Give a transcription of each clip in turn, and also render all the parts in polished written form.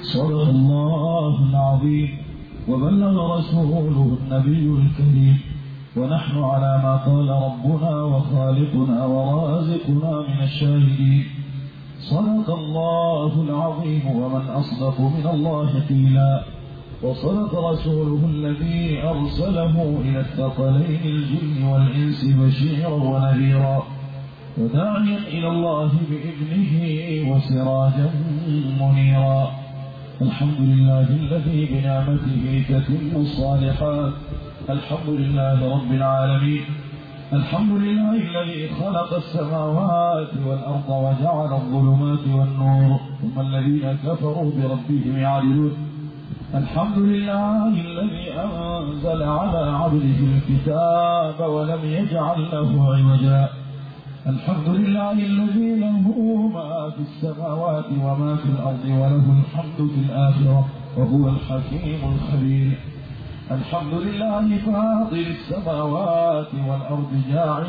صدق الله العظيم وبلغ رسوله النبي الكريم، ونحن على ما قال ربنا وخالقنا ورازقنا من الشاهدين. صدق الله العظيم ومن أصدق من الله قيلا، وصدق رسوله الذي أرسله إلى الثقلين الجن والإنس بشيرا ونذيرا وداعيا إلى الله بإذنه وسراجا منيرا. الحمد لله الذي بنعمته تتم الصالحات، الحمد لله رب العالمين، الحمد لله الذي خلق السماوات والأرض وجعل الظلمات والنور ثم الذين كفروا بربهم يعدلون. الحمد لله الذي أنزل على عبده الكتاب ولم يجعل له عوجا. الحمد لله الذي له ما في السماوات وما في الأرض وله الحمد في الآخرة وهو الحكيم الخبير. الحمد لله فاطر السماوات والأرض جاعل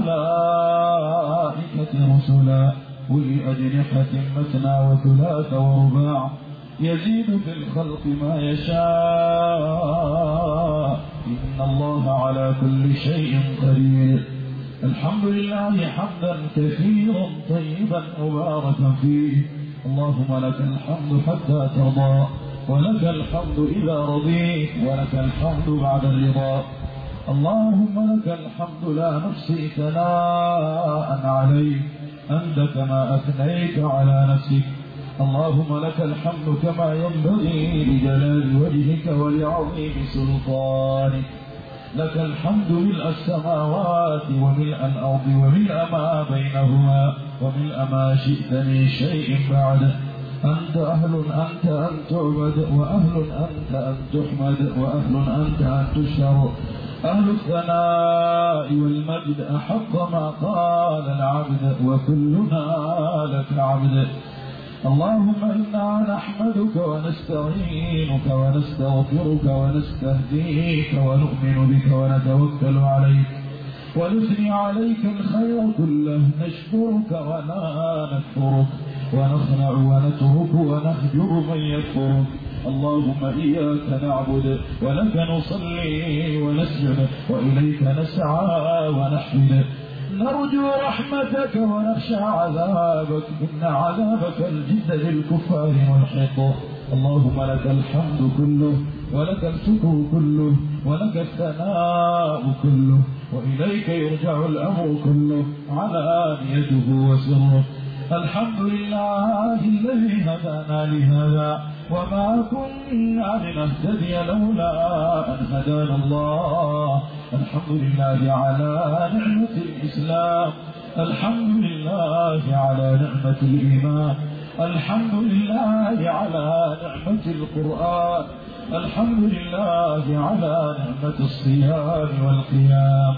الملائكة رسلا أولي أجنحة مثنى وثلاث ورباع يزيد في الخلق ما يشاء إن الله على كل شيء قدير. الحمد لله حمدا كثيرا طيبا مباركا فيه. اللهم لك الحمد حتى ترضى، ولك الحمد إذا رضيت، ولك الحمد بعد الرضا. اللهم لك الحمد لا نحصي ثناء عليك أنت كما أثنيت على نفسك. اللهم لك الحمد كما ينبغي لجلال وجهك ولعظيم سلطانك. لك الحمد ملء السماوات وملء الأرض وملء ما بينهما وملء ما شئت من شيء بعد. أنت أهل أنت أن تعبد، وأهل أنت أن تحمد، وأهل أنت أن تشكر. أهل الثناء والمجد أحق ما قال العبد وكلنا لك عبد. اللهم إنا نحمدك ونستعينك ونستغفرك ونستهديك ونؤمن بك ونتوكل عليك ونثني عليك الخير كله، نشكرك ولا نكفرك، ونخنع ونترك ونهجر من يكفرك. اللهم إياك نعبد ولك نصلي ونسجد وإليك نسعى ونحمد. نرجو رحمتك ونخشى عذابك، إن عذابك الجد للكفار ملحق. اللهم لك الحمد كله ولك الشكر كله ولك الثناء كله، وإليك يرجع الأمر كله علانيته وسره. الحمد لله الذي هدانا لهذا وما كنا لنهتدي لولا أن هدانا الله. الحمد لله على نعمة الإسلام، الحمد لله على نعمة الإيمان، الحمد لله على نعمة القرآن، الحمد لله على نعمة الصيام والقيام.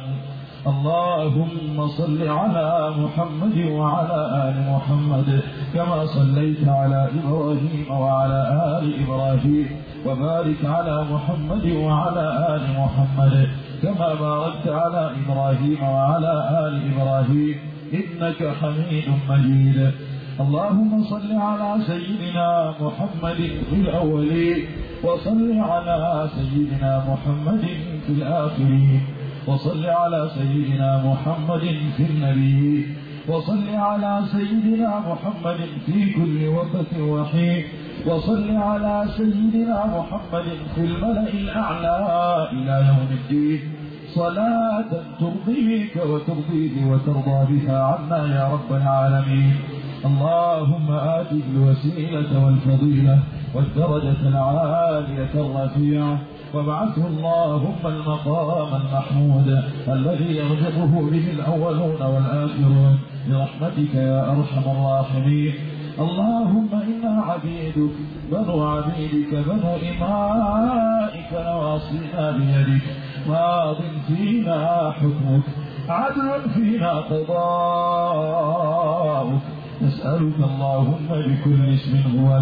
اللهم صل على محمد وعلى آل محمد كما صليت على إبراهيم وعلى آل إبراهيم، وبارك على محمد وعلى آل محمد كما باركت على إبراهيم وعلى آل إبراهيم إنك حميد مجيد. اللهم صل على سيدنا محمد في الأولين، وصل على سيدنا محمد في الآخرين، وصل على سيدنا محمد في النبي، وصل على سيدنا محمد في كل وقت وحين، وصل على سيدنا محمد في الملأ الأعلى إلى يوم الدين، صلاة ترضيك وترضيه وترضى بها عنا يا رب العالمين. اللهم آته الوسيلة والفضيلة والدرجة العالية الرفيعة، وابعثه اللهم المقام المحمود الذي يرزقه به الأولون والآخرون برحمتك يا أرحم الراحمين. اللهم إنا عبيدك بنو عبيدك بنو إمائك نواصينا بيدك، ماض فينا حكمك، عدل فينا قضاؤك. نسألك اللهم بكل اسم هو لك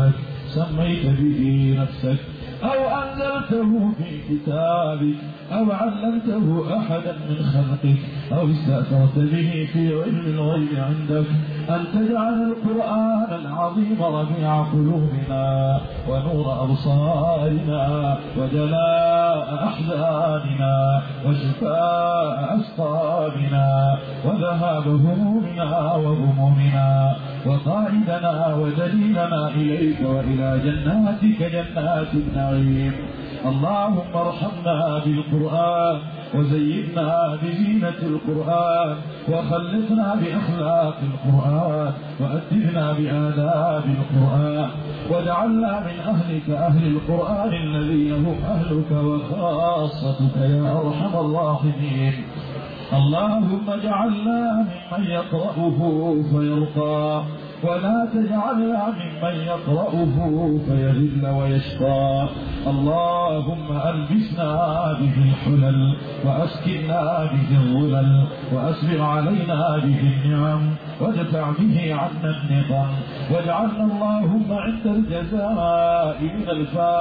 سميت به نفسك أو أنزلته في كتابك أو علمته أحدا من خلقك أو استأثرت به في علم الغيب عندك أن تجعل القرآن العظيم ربيع قلوبنا ونور أبصارنا وجلاء أحزاننا وشفاء أسقامنا وذهاب همومنا وغمومنا وقائدنا ودليلنا إليك وإلى جناتك جنات النعيم. اللهم ارحمنا بالقرآن وزيدنا بزينة القرآن وخلقنا بأخلاق القرآن وأدبنا بآداب القرآن واجعلنا من أهلك أهل القرآن الذين هم أهلك وخاصتك يا أرحم الراحمين. اللهم اجعلنا ممن يقرأه فيرقى ولا تجعلنا ممن يقرأه فيذل ويشقى. اللهم ألبسنا به الحلل وأسكننا به الظلل وأسبغ علينا به النعم وادفع به عنا النقم واجعلنا اللهم عند الجزاء من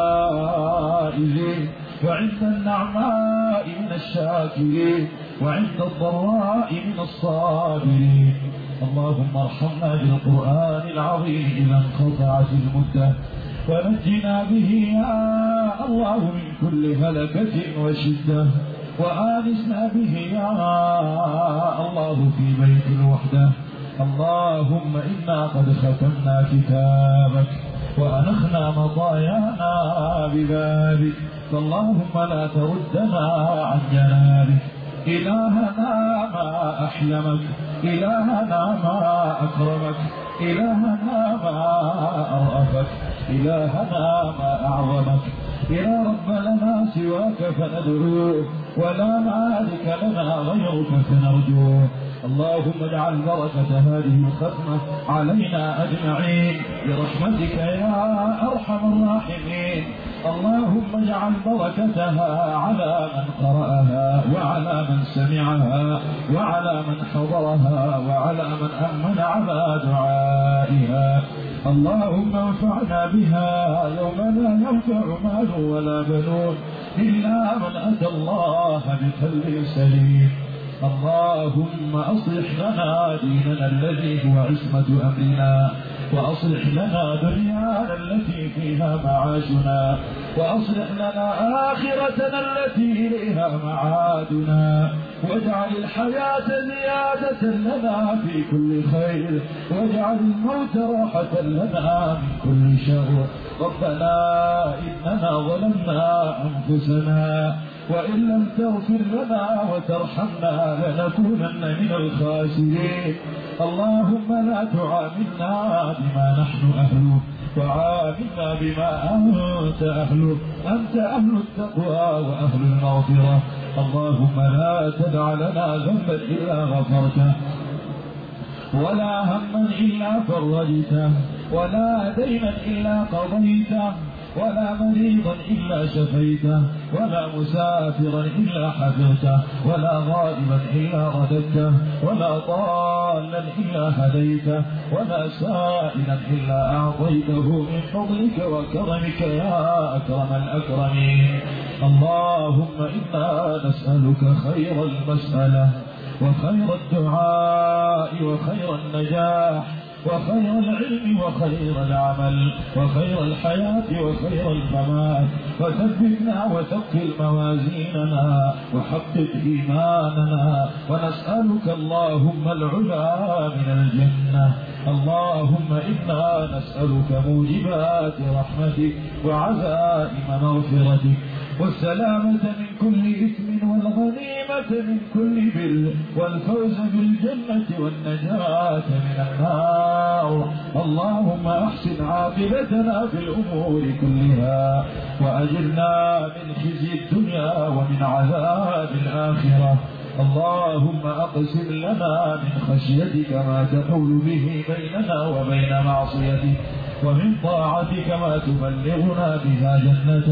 الفائزين وعند النعماء من الشاكرين وعند الضراء من الصابرين. اللهم ارحمنا بالقرآن العظيم إذا انقطعت المدة ونجنا به يا الله من كل هلكة وشدة وآنسنا به يا الله في بيت الوحدة. اللهم إنا قد ختمنا كتابك وأنخنا مطايانا ببابك فاللهم لا تردنا عن جنابك. إلهنا ما أحلمك إلهنا ما أكرمك إلهنا ما أرأفك إلهنا ما أعظمك. يا رب لنا سواك فندعوه ولا مالك لنا غيرك فنرجوه. اللهم اجعل بركة هذه الختمة علينا أجمعين برحمتك يا أرحم الراحمين. اللهم اجعل بركتها على من قرأها وعلى من سمعها وعلى من حضرها وعلى من أمن على دعائها. اللهم انفعنا بها يوم لا ينفع مال ولا بنون إلا من أتى الله بقلب سليم. اللهم أصلح لنا ديننا الذي هو عصمة أمرنا وأصلح لنا دنيانا التي فيها معاشنا وأصلح لنا آخرتنا التي إليها معادنا واجعل الحياة زيادة لنا في كل خير واجعل الموت راحة لنا من كل شر. ربنا إننا ظلمنا أنفسنا وإن لم تغفر لنا وترحمنا لنكونن من الخاسرين. اللهم لا تعاملنا بما نحن أهله وعاملنا بما أنت أهله. أنت أهل التقوى وأهل المغفرة. اللهم لا تدع لنا ذنبا إلا غفرته ولا هما إلا فرجته ولا دينا إلا قضيته ولا مريضا إلا شفيته ولا مسافرا إلا حفظته ولا غائبا إلا رددته ولا ضالا إلا هديته ولا سائلا إلا أعطيته من فضلك وكرمك يا أكرم الأكرمين. اللهم إنا نسألك خير المسألة وخير الدعاء وخير النجاح وخير العلم وخير العمل وخير الحياة وخير الممات وثبتنا وثقل موازيننا وحقق إيماننا ونسألك اللهم العلا من الجنة. اللهم إنا نسألك موجبات رحمتك وعزائم مغفرتك والسلامة من كل إثم والغنيمة من كل بر والفوز بالجنة والنجاة من النار. اللهم أحسن عاقبتنا في الأمور كلها وأجرنا من خزي الدنيا ومن عذاب الآخرة. اللهم أقسم لنا من خشيتك ما تحول به بيننا وبين معصيتك ومن طاعتك ما تبلغنا بها جنتك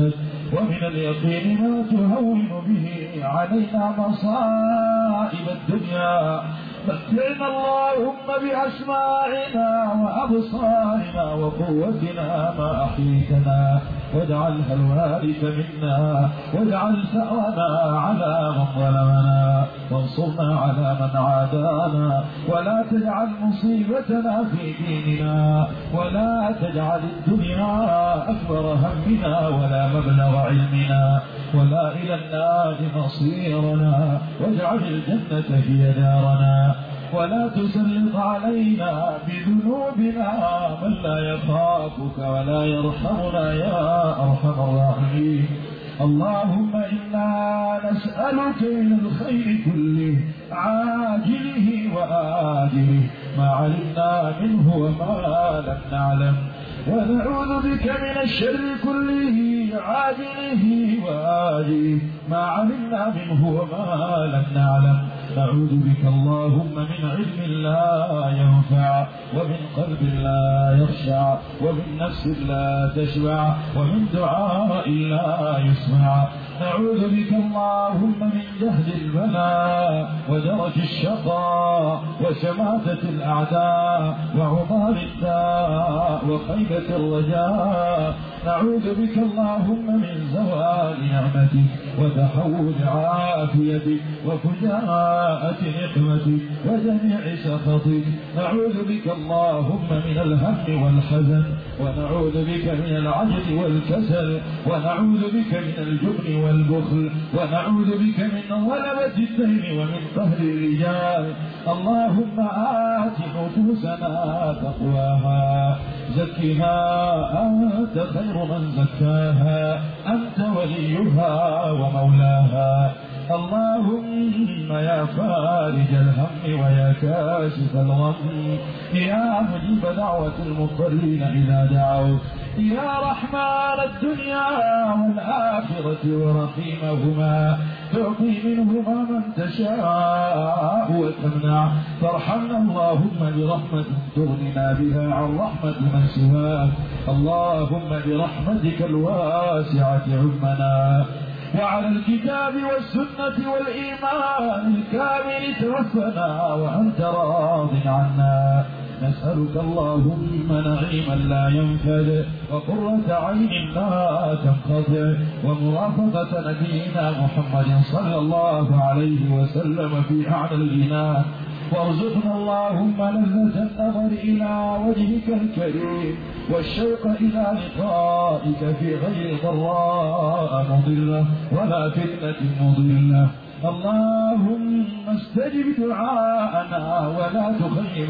ومن اليقين ما تهون به علينا مصائب الدنيا. متعنا اللهم بأسماعنا وأبصارنا وقوتنا ما أحييتنا، واجعلها الوارث منا، واجعل ثأرنا على من ظلمنا، وانصرنا على من عادانا، ولا تجعل مصيبتنا في ديننا، ولا تجعل الدنيا أكبر همنا ولا مبلغ علمنا، ولا إلى النار مصيرنا، واجعل الجنة هي دارنا، ولا تسلط علينا بذنوبنا من لا يخافك ولا يرحمنا يا أرحم الراحمين. اللهم إنا نسألك من الخير كله عاجله وآجله ما علمنا منه وما لم نعلم، ونعوذ بك من الشر كله عاجله وآجله ما علمنا منه وما لم نعلم. نعوذ بك اللهم من علم لا ينفع، ومن قلب لا يخشع، ومن نفس لا تشبع، ومن دعاء لا يسمع. نعوذ بك اللهم من جهد البلاء ودرك الشقاء وشماتة الأعداء وعضال الداء وخيبة الرجاء. نعوذ بك اللهم من زوال نعمتك وتحول عافيتك وفجاءة نقمتك وجميع سخطك. نعوذ بك اللهم من الهم والحزن، ونعوذ بك من العجز والكسل، ونعوذ بك من الجبن والبخل، ونعوذ بك من غلبة الدين ومن قهر الرجال. اللهم آت نفوسنا تقواها، زكها أنت خير من زكاها، أنت وليها ومولاها. اللهم يا فارج الهم ويا كاشف الغم، يا مجيب دعوة المضطرين إذا دعوا، يا رحمن الدنيا والآخرة ورحيمهما، تعطي منهما من تشاء وتمنع، فارحمنا اللهم برحمة تغننا بها عن رحمة من سواك. اللهم برحمتك الواسعة عمنا، وعلى الكتاب والسنة والإيمان الكامل توفنا وأنت راض عنا. نسألك اللهم نعيما لا ينفد، وقرة عين لا تنقطع، ومرافقة نبينا محمد صلى الله عليه وسلم في أعلى الجنان. وارزقنا اللهم لذة النظر إلى وجهك الكريم والشوق إلى لقائك في غير ضراء مضلة ولا فتنة مضلة. اللهم استجب دعاءنا ولا تخيب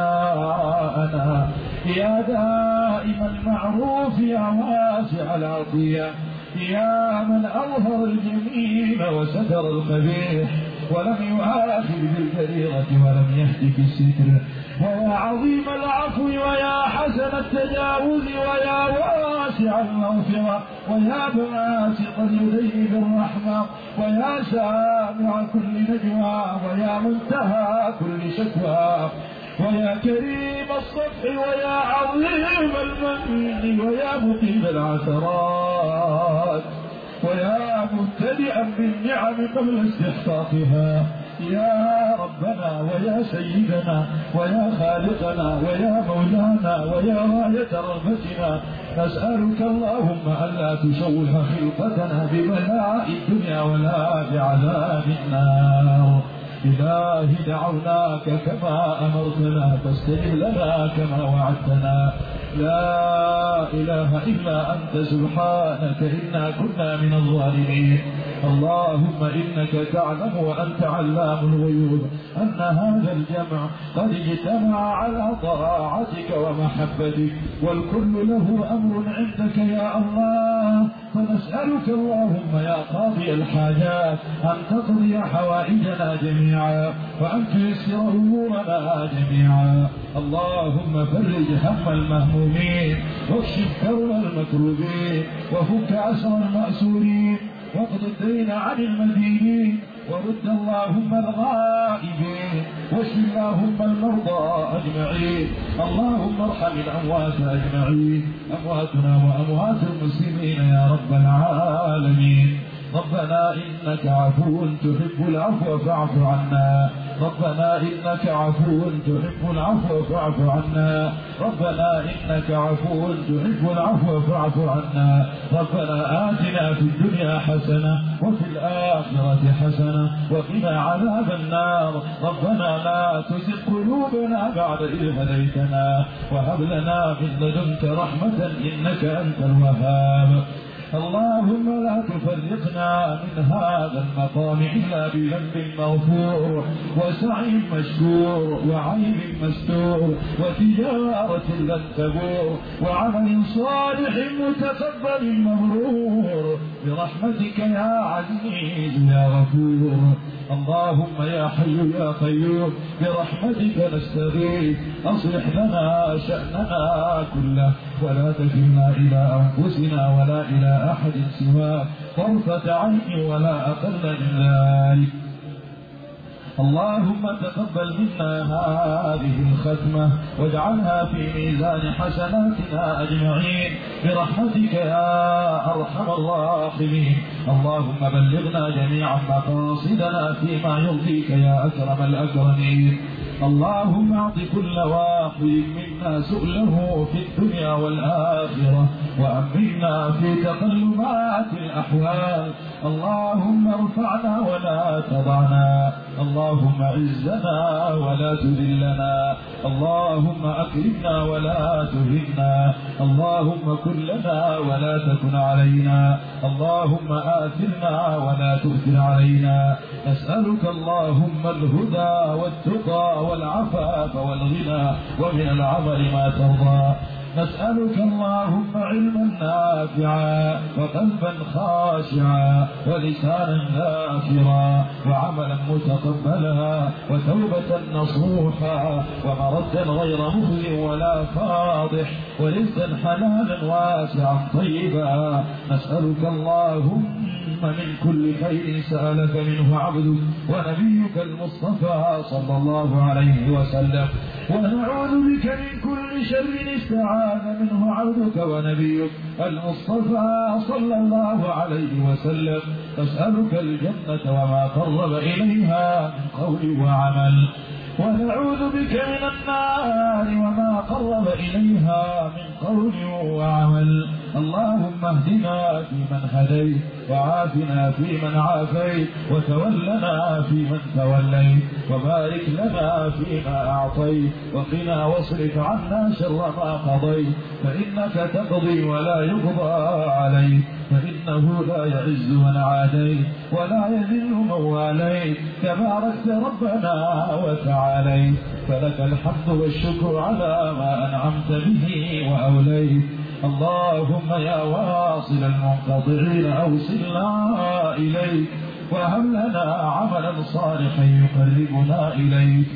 رجاءنا، يا دائم المعروف يا واسع العطية، يا من أظهر الجميل وستر القبيح ولم يؤاخذ بالكبيرة ولم يهتك الستر، ويا عظيم العفو ويا حسن التجاوز ويا واسع المغفرة ويا باسط اليدين بالرحمة ويا سامع كل نجوى ويا منتهى كل شكوى ويا كريم الصفح ويا عظيم المن ويا مقيم العثرات ويا مبتدئا بالنعم قبل استحقاقها، يا ربنا ويا سيدنا ويا خالقنا ويا مولانا ويا غاية رغبتنا، نسألك اللهم ألا تشوه خلقتنا ببلاء الدنيا ولا بعذاب النار. إلهي دعوناك كما أمرتنا فاستجب لنا كما وعدتنا، لا إله إلا أنت سبحانك إنا كنا من الظالمين. اللهم إنك تعلم وأنت علام الغيوب أن هذا الجمع قد اجتمع على طاعتك ومحبتك، والكل له أمر عندك يا الله، فنسألك اللهم يا قاضي الحاجات أن تقضي حوائجنا جميعا وأن تيسر أمورنا جميعا. اللهم فرج هم المهمومين واكشف كرب المكروبين وفك أسر المأسورين واقض الدين عن المدينين ورد اللهم الغائبين، واشف اللهم المرضى أجمعين. اللهم ارحم الأموات أجمعين، أمواتنا وأموات المسلمين يا رب العالمين. ربنا إنك عفو تحب العفو فاعف عنا، ربنا إنك عفو تحب العفو فاعف عنا، ربنا إنك عفو تحب العفو فاعف عنا. ربنا آتنا في الدنيا حسنة وفي الآخرة حسنة وقنا عذاب النار. ربنا لا تزغ قلوبنا بعد إذ هديتنا وهب لنا من لدنك رحمة إنك أنت الوهاب. اللهم لا تفرقنا من هذا المقام إلا بذنب مغفور وسعي مشكور وعيب مستور وتجارة لن تبور وعمل صالح متقبل مبرور برحمتك يا عزيز يا غفور. اللهم يا حي يا قيوم برحمتك نستغيث، أصلح لنا شأننا كله ولا تكلنا إلى أنفسنا ولا إلى أحد سواك طرفة عين ولا أقل من ذلك. اللهم تقبل منا هذه الختمة واجعلها في ميزان حسناتنا أجمعين برحمتك يا أرحم الراحمين. اللهم بلغنا جميعا مقاصدنا فيما يرضيك يا أكرم الأكرمين. اللهم اعط كل واحد منا سؤله في الدنيا والآخرة وأمنا في تقلبات الأحوال. اللهم ارفعنا ولا تضعنا، اللهم عزنا ولا تذلنا، اللهم أكرمنا ولا تهنا، اللهم كن لنا ولا تكن علينا، اللهم آثرنا ولا تؤثر علينا. نسألك اللهم الهدى والتقى والعفاف والغنى ومن العمل ما ترضى. نسألك اللهم علما نافعا وقلبا خاشعا ولسانا ذاكرا وعملا متقبلا وتوبة نصوحا ومردا غير مخزي ولا فاضح ورزقا حلالا واسعا طيبا. نسألك اللهم من كل خير سألك منه عبدك ونبيك المصطفى صلى الله عليه وسلم، ونعوذ بك من كل شر استعاذ منه عبدك ونبيك المصطفى صلى الله عليه وسلم. نسألك الجنة وما قرب إليها من قول وعمل، ونعوذ بك من النار وما قرب إليها من قول وعمل. اللهم اهدنا فيمن هديت وعافنا فيمن عافيت وتولنا فيمن توليت وبارك لنا فيما أعطيت وقنا واصرف عنا شر ما قضيت، فإنك تقضي ولا يقضى عليك، فإنه لا يعز من عاديت ولا يذل من واليت، تباركت ربنا وتعاليت، فلك الحمد والشكر على ما أنعمت به وأوليت. اللهم يا واصل المنقطعين أوصلنا إليك وهب لنا عملا صالحا يقربنا إليك.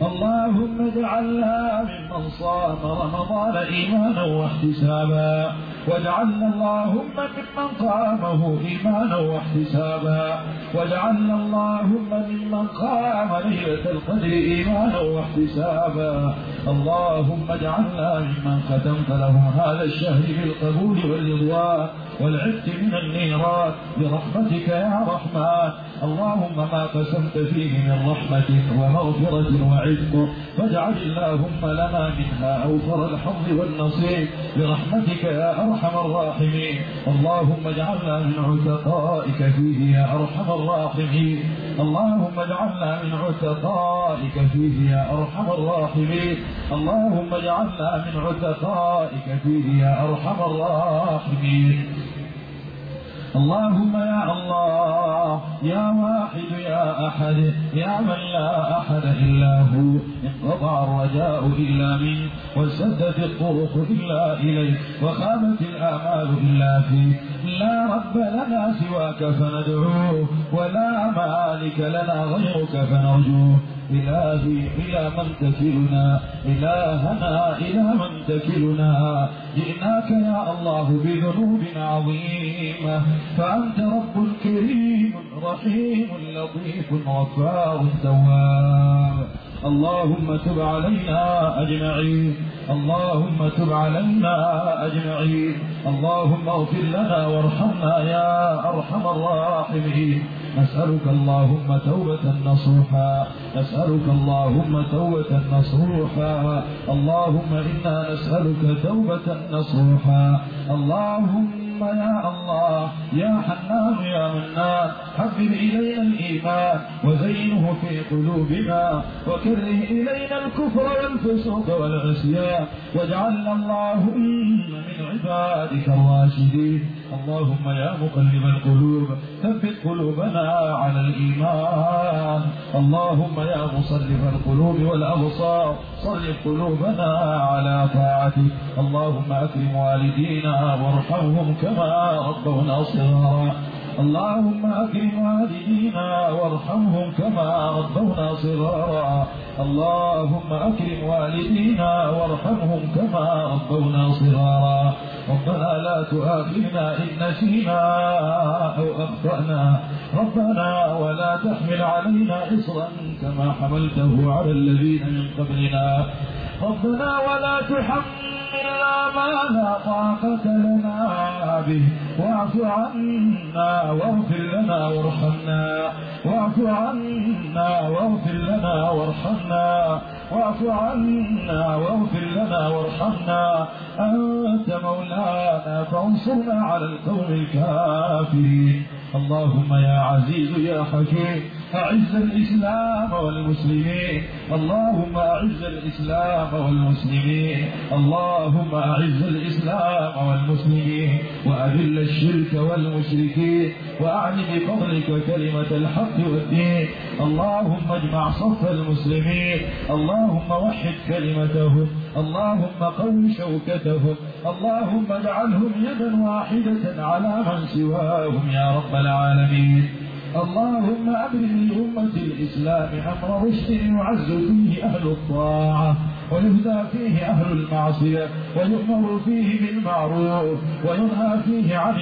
اللهم اجعلنا ممن صام رمضان إيمانا واحتسابا، واجعلنا اللهم ممن قامه إيمانا واحتسابا، واجعلنا اللهم ممن قام ليلة القدر إيمانا واحتسابا. اللهم اجعلنا ممن ختمت لهم هذا الشهر بالقبول والرضوان والعتق من النيران برحمتك يا رحمن. اللهم ما قسمت فيه من رحمتك ومغفرة وعتق فاجعل اللهم لنا منها أوفر الحظ والنصيب برحمتك يا أرحم الراحمين. اللهم اجعلنا من عتقائك فيه يا أرحم الراحمين. اللهم اجعلنا من عتقائك فيه يا أرحم الراحمين. اللهم اجعلنا من عتقائك فيه يا أرحم الراحمين. اللهم يا الله يا واحد يا أحد يا من لا أحد إلا هو، انقطع الرجاء إلا منك وسدت الطرق إلا إليك وخابت الآمال إلا فيك. لا رب لنا سواك فندعوه ولا مالك لنا غيرك فنرجوه، إلهي إلى من تكلنا إلهنا إلى من تكلنا جئناك يا الله بذنوب عظيمة فأنت رب كريم رحيم لطيف غفار تواب اللهم تب علينا أجمعين اللهم تب علينا أجمعين اللهم اغفر لنا وارحمنا يا أرحم الراحمين نسألك اللهم توبة نصوحا نسألك اللهم توبة نصوحا اللهم إنا نسألك توبة نصوحا اللهم يا الله يا حنان يا منان حبب إلينا الإيمان وزينه في قلوبنا وكره إلينا الكفر والفسوق والعصيان واجعلنا اللهم من عبادك الراشدين اللهم يا مقلب القلوب ثبت قلوبنا على الإيمان اللهم يا مصرف القلوب والأبصار صرف قلوبنا على طاعتك اللهم أكرم والدينا وارحمهم كما ربونا صغارا اللهم أكرم والدينا وارحمهم كما ربونا صغارا اللهم أكرم والدينا وارحمهم كما ربونا صغارا ربنا لا تؤاخذنا إن نسينا أو أخطأنا ربنا ولا تحمل علينا إصرا كما حملته على الذين من قبلنا ربنا ولا تحملنا ما لا طاقة لنا به واعف عنا واغفر لنا وارحمنا واعف عنا واغفر لنا وارحمنا واعف عنا واغفر لنا وارحمنا أنت مولانا فانصرنا على القوم الكافرين اللهم يا عزيز يا حكيم أعز الإسلام والمسلمين اللهم أعز الإسلام والمسلمين اللهم أعز الإسلام والمسلمين وأذل الشرك والمشركين وأعل بفضلك كلمة الحق والدين اللهم اجمع صف المسلمين اللهم وحد كلمتهم اللهم قو شوكتهم اللهم اجعلهم يدا واحدة على من سواهم يا رب العالمين اللهم أبرم لأمة الإسلام أمر رشد يعز فيه أهل الطاعة ويهدى فيه أهل المعصية ويؤمر فيه بالمعروف وينهى فيه عن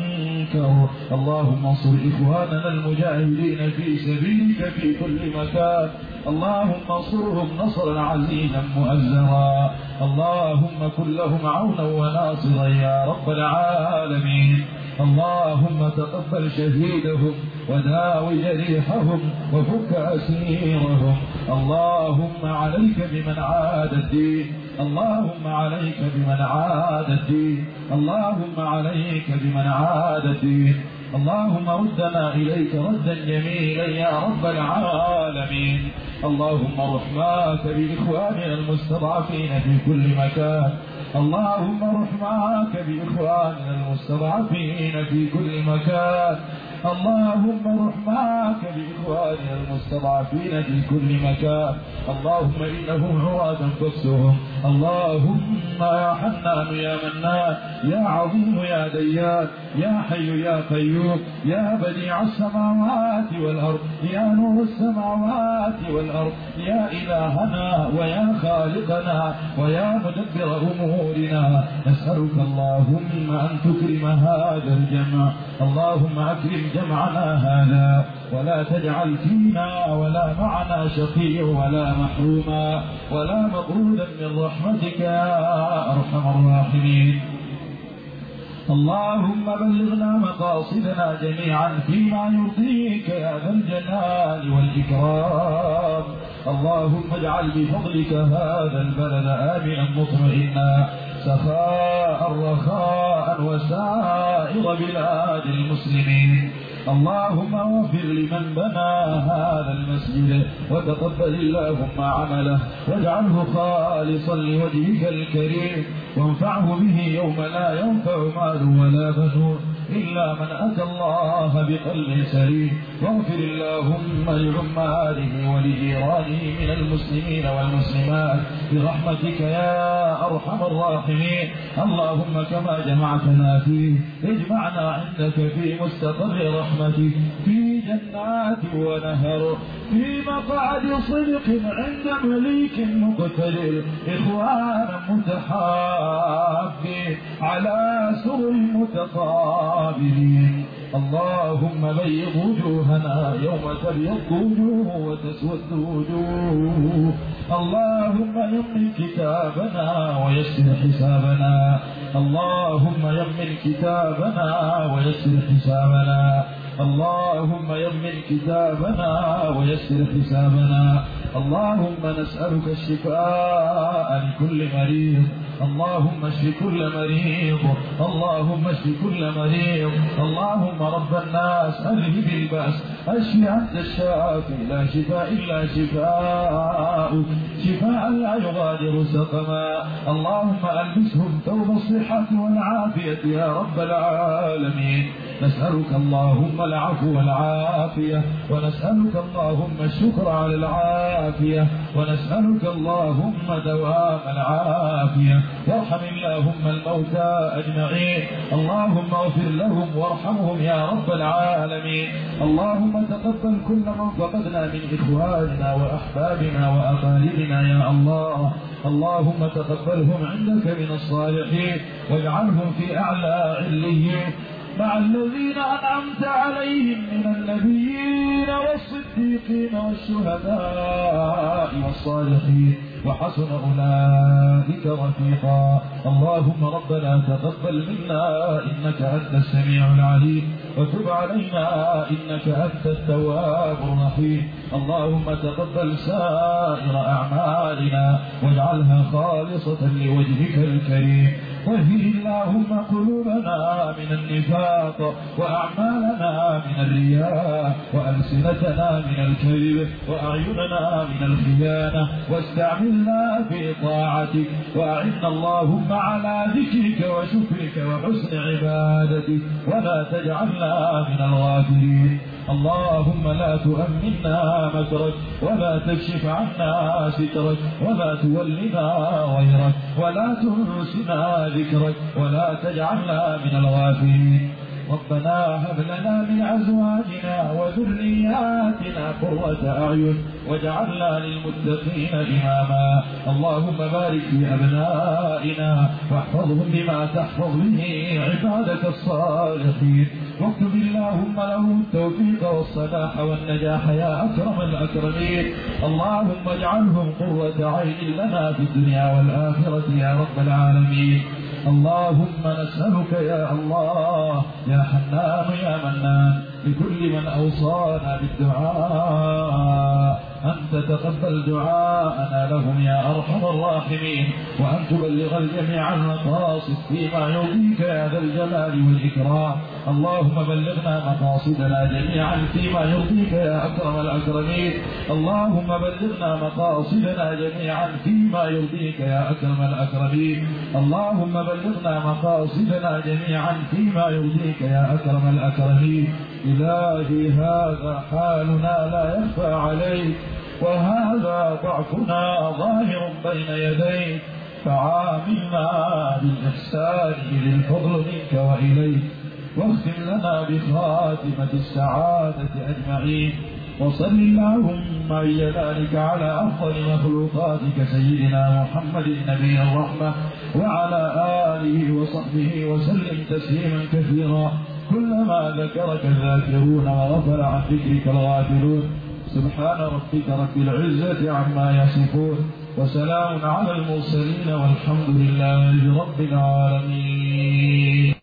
المنكر اللهم انصر إخواننا المجاهدين في سبيلك في كل مكان اللهم انصرهم نصرا عزيزا مؤزرا اللهم كن لهم عونا وناصرا يا رب العالمين اللهم تقبل شهيدهم وداو جريحهم وفك أسيرهم اللهم عليك بمن عاد الدين اللهم عليك بمن عاد الدين اللهم عليك بمن عاد الدين اللهم ردنا إليك ردا جميلا يا رب العالمين اللهم رحماك بإخواننا المستضعفين في كل مكان اللهم رحماك بإخواننا المستضعفين في كل مكان اللهم رحماك بإخواننا المستضعفين في كل مكان اللهم إنهم عراة فاكسهم اللهم يا حنان يا منان يا عظيم يا ديان يا حي يا قيوم يا بديع السماوات والأرض يا نور السماوات والأرض يا إلهنا ويا خالقنا ويا مدبر أمورنا نسألك اللهم أن تكرم هذا الجمع اللهم أكرم جمعنا هذا ولا تجعل فينا ولا معنا شقي ولا محروما ولا مطرودا من رحمتك يا أرحم الراحمين اللهم بلغنا مقاصدنا جميعا فيما يرضيك يا ذا الجلال والإكرام اللهم اجعل بفضلك هذا البلد آمنا مطمئنا سخاء رخاء وسائر بلاد المسلمين اللهم اغفر لمن بنى هذا المسجد وتقبل اللهم عمله واجعله خالصا لوجهك الكريم وانفعه به يوم لا ينفع مال ولا بنون إلا من أتى الله بقلب سليم واغفر اللهم لعماله ولجيرانه من المسلمين والمسلمات برحمتك يا أرحم الراحمين اللهم كما جمعتنا فيه اجمعنا عندك في مستقر رحمتك في جنات ونهر في مقعد صدق عند مليك مقتدر إخوانا متحابين على سر متقابلين. اللهم بيض وجوهنا يوم تبيض وجوه وتسود وجوه. اللهم يمن كتابنا ويسر حسابنا. اللهم يمن كتابنا ويسر حسابنا. اللهم يمن كتابنا ويسر حسابنا. اللهم نسألك الشفاء لكل مريض. اللهم اشف كل مريض. اللهم اشف كل مريض. اللهم رب الناس اذهب البأس اشف انت الشافي لا شفاء الا شفاء شفاء لا يغادر سقما. اللهم البسهم ثوب الصحة والعافية يا رب العالمين. نسألك اللهم العفو والعافية ونسألك اللهم الشكر على العافية ونسألك اللهم دوام العافية. وارحم اللهم الموتى أجمعين. اللهم اغفر لهم وارحمهم يا رب العالمين. اللهم تقبل كل من فقدنا من إخواننا وأحبابنا وأقاربنا يا الله. اللهم تقبلهم عندك من الصالحين واجعلهم في أعلى عليين مع الذين أنعمت عليهم من النبيين والصديقين والشهداء والصالحين وحسن أولئك رفيقا. اللهم ربنا تقبل منا إنك أنت السميع العليم وتب علينا إنك أنت التواب الرحيم. اللهم تقبل سائر أعمالنا واجعلها خالصة لوجهك الكريم. طهر اللهم قلوبنا من النفاق وأعمالنا من الرياء وألسنتنا من الكذب وأعيننا من الخيانة واستعملنا في طاعتك. وأعنا اللهم على ذكرك وشكرك وحسن عبادتك ولا تجعلنا من الغافلين. اللهم لا تؤمنا مكرك ولا تكشف عنا سترك ولا تولنا غيرك ولا تنسنا ذكرك ولا تجعلنا من الغافلين. ربنا هب لنا من أزواجنا وذرياتنا قرة أعين واجعلنا للمتقين إماما. اللهم بارك في أبنائنا واحفظهم بما تحفظ به عبادك الصالحين. واكتب اللهم له التوفيق والصلاح والنجاح يا أكرم الأكرمين. اللهم اجعلهم قرة عين لنا في الدنيا والآخرة يا رب العالمين. اللهم نسألك يا الله يا حنان يا منان لكل من أوصانا بالدعاء أن تتقبل دعاءنا لهم يا أرحم الراحمين وأن تبلغ الجميع المقاصد فيما يرضيك يا ذا الجلال والإكرام. اللهم بلغنا مقاصدنا جميعا فيما يرضيك يا أكرم الأكرمين. اللهم بلغنا مقاصدنا جميعا فيما يرضيك يا أكرم الأكرمين. اللهم بلغنا مقاصدنا جميعا فيما يرضيك يا أكرم الأكرمين. إلهي هذا حالنا لا يخفى عليك وهذا ضعفنا ظاهر بين يديك فعاملنا بالإحسان للفضل منك وإليك واختم لنا بخاتمة السعادة أجمعين. وصل اللهم بجلالك على أفضل مخلوقاتك سيدنا محمد النبي الرحمة وعلى آله وصحبه وسلم تسليما كثيرا. كلما ذكرك الذاكرون وغفل عن ذكرك الغافلون. سبحان ربك رب العزة عما يصفون وسلام على المرسلين والحمد لله رب العالمين.